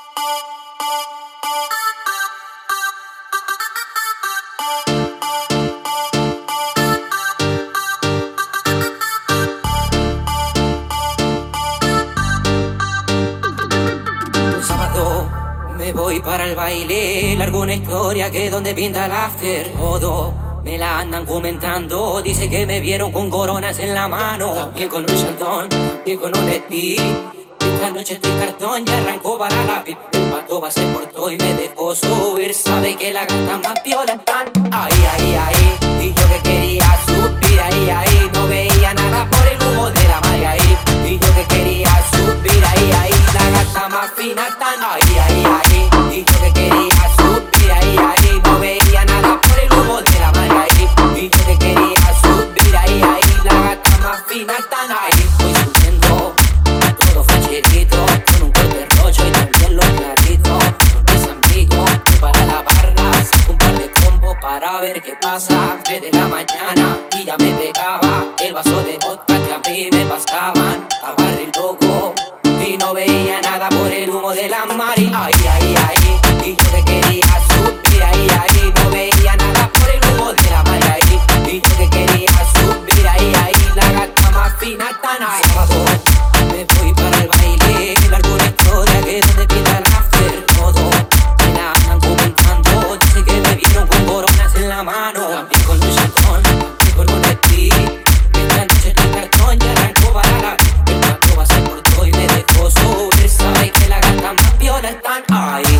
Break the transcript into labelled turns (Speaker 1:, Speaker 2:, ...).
Speaker 1: Un sábado me voy para el baile, largo una historia que donde pinta el after. Todo me la andan comentando, dice que me vieron con coronas en la mano, también con un chantón, también con un speed. Esta noche estoy cartón y arrancó para la pip. El pato va se portó y me dejó subir. Sabe que la gata más piola están ahí, ahí, ahí. Y yo que quería subir ahí, ahí. No veía nada por el humo de la marea ahí. Y yo que quería subir ahí, ahí. La gata más fina están ahí, ahí, ahí. Y yo que quería subir ahí, ahí. No veía nada por el humo de la marea ahí. Y yo que quería subir ahí, ahí. La gata más fina están ahí. Voy subiendo todo facherito, con un corte rojo y también los claritos. Mis amigos, para la barra, saco un par de combos para ver qué pasa. 3 de la mañana y ya me pegaba el vaso de vodka que a mí me pasaban. Estaba re loco y no veía nada por el humo de la mari. Ay, ay, ay, y yo que quería subir ahí, ahí. No veía nada por el humo de la mari ahí. Y yo que quería subir ahí, ahí. La gata más fina están ahí. Sábado me voy para el baile, largo una historia que donde pinta el after. Todo me la andan comentando, dice que me vieron con coronas en la mano, también con un chantón, también con un speed. Esta noche estoy cartón y arrancó para la. El pato va se portó y me dejó subir. Sabe que la gata más piola están ahí.